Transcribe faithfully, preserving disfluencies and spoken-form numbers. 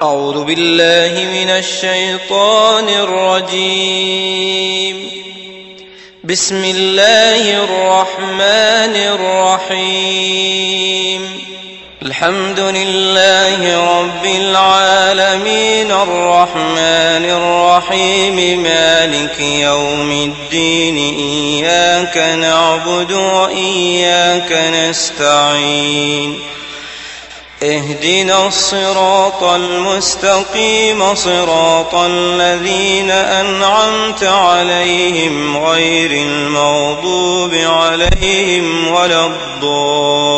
أعوذ بالله من الشيطان الرجيم. بسم الله الرحمن الرحيم. الحمد لله رب العالمين الرحمن الرحيم مالك يوم الدين إياك نعبد وإياك نستعين اهدنا الصراط المستقيم صراط الذين أنعمت عليهم غير المغضوب عليهم ولا الضالين.